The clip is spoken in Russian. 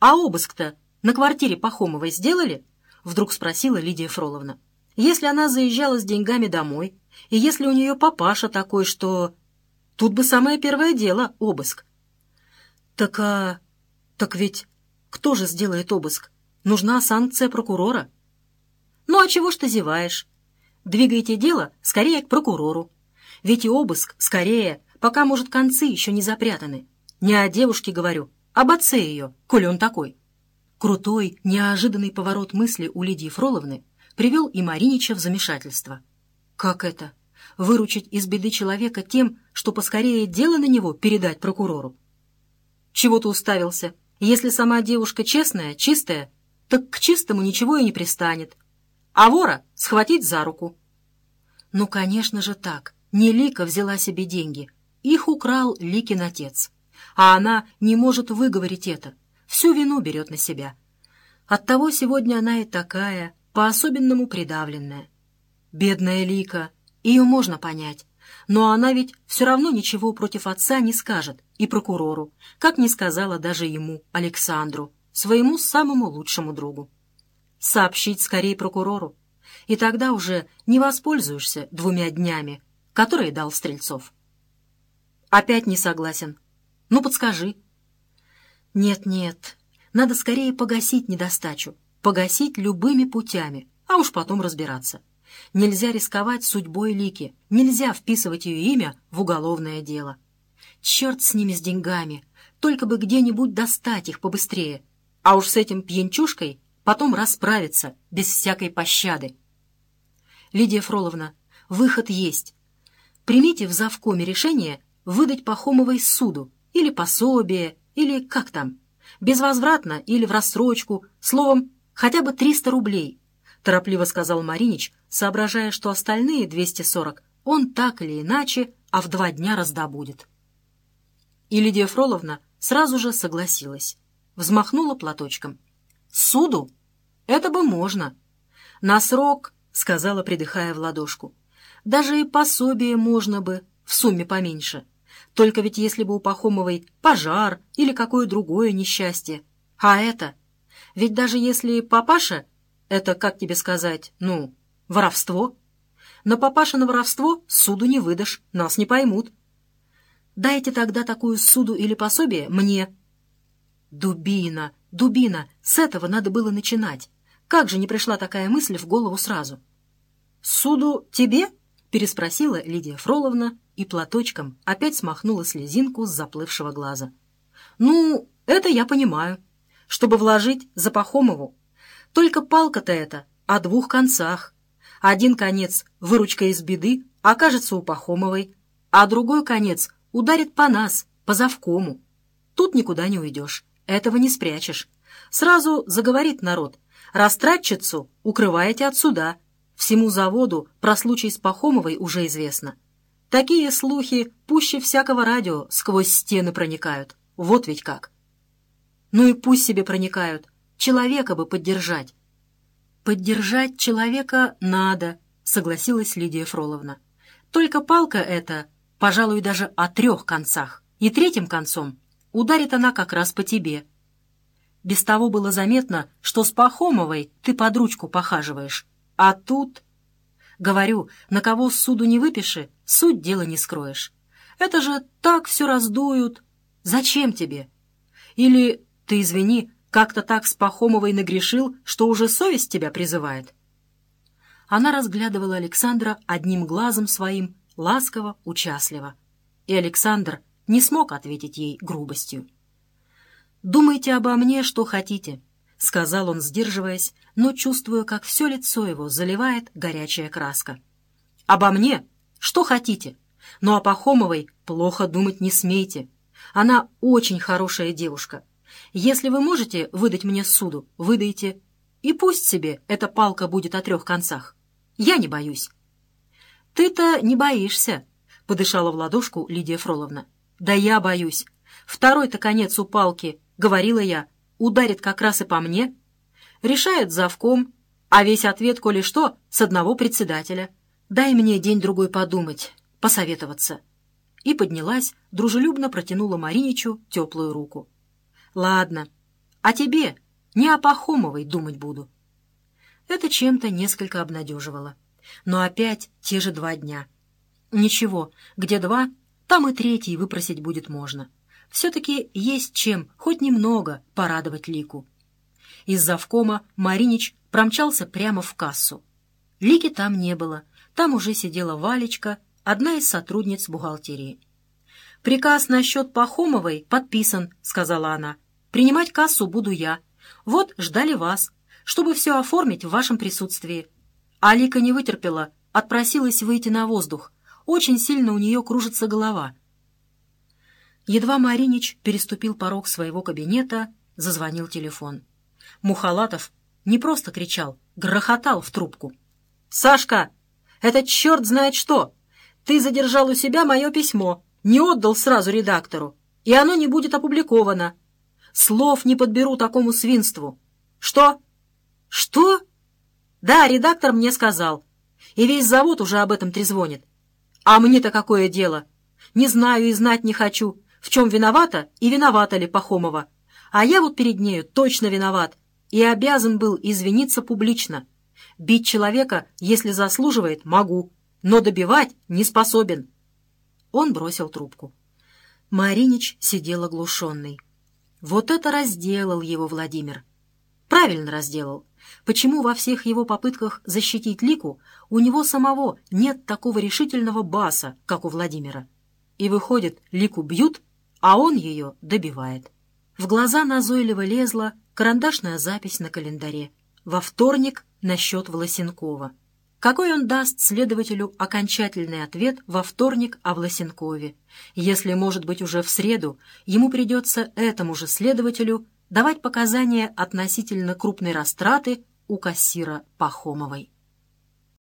«А обыск-то на квартире Пахомовой сделали?» — вдруг спросила Лидия Фроловна. «Если она заезжала с деньгами домой, и если у нее папаша такой, что... Тут бы самое первое дело — обыск». Так ведь кто же сделает обыск? Нужна санкция прокурора». «Ну а чего ж ты зеваешь? Двигайте дело скорее к прокурору. Ведь и обыск скорее, пока, может, концы еще не запрятаны. Не о девушке говорю, об отце ее, коли он такой». Крутой, неожиданный поворот мысли у Лидии Фроловны привел и Маринича в замешательство. Как это? Выручить из беды человека тем, что поскорее дело на него передать прокурору? Чего ты уставился? Если сама девушка честная, чистая, так к чистому ничего и не пристанет. А вора схватить за руку. Ну, конечно же так. Не Лика взяла себе деньги. Их украл Ликин отец. А она не может выговорить это. Всю вину берет на себя. Оттого сегодня она и такая, по-особенному придавленная. Бедная Лика, ее можно понять. Но она ведь все равно ничего против отца не скажет и прокурору, как не сказала даже ему, Александру, своему самому лучшему другу. Сообщить скорее прокурору, и тогда уже не воспользуешься 2 днями, которые дал Стрельцов. Опять не согласен. Ну, подскажи. Нет, надо скорее погасить недостачу, погасить любыми путями, а уж потом разбираться. Нельзя рисковать судьбой Лики, нельзя вписывать ее имя в уголовное дело. Черт с ними, с деньгами, только бы где-нибудь достать их побыстрее, а уж с этим пьянчушкой потом расправиться без всякой пощады. Лидия Фроловна, выход есть. Примите в завкоме решение выдать Пахомовой суду или пособие, или как там, безвозвратно или в рассрочку, словом, хотя бы 300 рублей, торопливо сказал Маринич, соображая, что остальные 240 он так или иначе, а в 2 дня раздобудет. И Лидия Фроловна сразу же согласилась, взмахнула платочком. «Суду? Это бы можно. На срок, — сказала, придыхая в ладошку, — даже и пособие можно бы, в сумме поменьше. Только ведь если бы у Пахомовой пожар или какое другое несчастье. А это? Ведь даже если папаша, это, как тебе сказать, ну, воровство. На папашино воровство суду не выдашь, нас не поймут. Дайте тогда такую суду или пособие мне». Дубина, с этого надо было начинать. Как же не пришла такая мысль в голову сразу? «Суду тебе?» — переспросила Лидия Фроловна и платочком опять смахнула слезинку с заплывшего глаза. «Ну, это я понимаю. Чтобы вложить за Пахомову. Только палка-то эта о 2 концах. Один конец, выручка из беды, окажется у Пахомовой, а другой конец ударит по нас, по завкому. Тут никуда не уйдешь, этого не спрячешь. Сразу заговорит народ. Растратчицу укрываете от суда. Всему заводу про случай с Пахомовой уже известно. Такие слухи пуще всякого радио сквозь стены проникают. Вот ведь как. Ну и пусть себе проникают. Человека бы поддержать. «Поддержать человека надо», — согласилась Лидия Фроловна. «Только палка эта, пожалуй, даже о 3 концах, и 3-м концом ударит она как раз по тебе. Без того было заметно, что с Пахомовой ты под ручку похаживаешь. А тут...» «Говорю, на кого суду не выпиши, суть дела не скроешь. Это же так все раздуют. Зачем тебе? Или, ты извини, как-то так с Пахомовой нагрешил, что уже совесть тебя призывает?» Она разглядывала Александра одним глазом своим, ласково, участливо. И Александр не смог ответить ей грубостью. «Думайте обо мне, что хотите», — сказал он, сдерживаясь, но чувствуя, как все лицо его заливает горячая краска. «Обо мне? Что хотите? Но о Пахомовой плохо думать не смейте. Она очень хорошая девушка. Если вы можете выдать мне суду, выдайте. И пусть себе эта палка будет о 3 концах. Я не боюсь». «Ты-то не боишься», — подышала в ладошку Лидия Фроловна. «Да я боюсь. 2-й-то конец у палки, говорила я, ударит как раз и по мне. Решает завком, а весь ответ, коли что, с одного председателя. Дай мне день-другой подумать, посоветоваться». И поднялась, дружелюбно протянула Мариничу теплую руку. «Ладно, А тебе не о Пахомовой думать буду». Это чем-то несколько обнадеживало. Но опять те же 2 дня. Ничего, где 2, там и 3 выпросить будет можно. Все-таки есть чем хоть немного порадовать Лику. Из завкома Маринич промчался прямо в кассу. Лики там не было. Там уже сидела Валечка, одна из сотрудниц бухгалтерии. «Приказ насчет Пахомовой подписан», — сказала она. «Принимать кассу буду я. Вот ждали вас, чтобы все оформить в вашем присутствии». А Лика не вытерпела, отпросилась выйти на воздух. Очень сильно у нее кружится голова. Едва Маринич переступил порог своего кабинета, зазвонил телефон. Мухалатов не просто кричал, грохотал в трубку. «Сашка, это черт знает что! Ты задержал у себя мое письмо, не отдал сразу редактору, и оно не будет опубликовано. Слов не подберу такому свинству. Что? Что? Да, редактор мне сказал. И весь завод уже об этом трезвонит. А мне-то какое дело? Не знаю и знать не хочу, в чем виновата и виновата ли Пахомова. А я вот перед нею точно виноват и обязан был извиниться публично. Бить человека, если заслуживает, могу, но добивать не способен». Он бросил трубку. Маринич сидел оглушенный. Вот это разделал его Владимир. Правильно разделал. Почему во всех его попытках защитить Лику у него самого нет такого решительного баса, как у Владимира? И выходит, Лику бьют, а он ее добивает. В глаза назойливо лезла карандашная запись на календаре. Во вторник насчет Власенкова. Какой он даст следователю окончательный ответ во вторник о Власенкове, если, может быть, уже в среду ему придется этому же следователю давать показания относительно крупной растраты у кассира Пахомовой?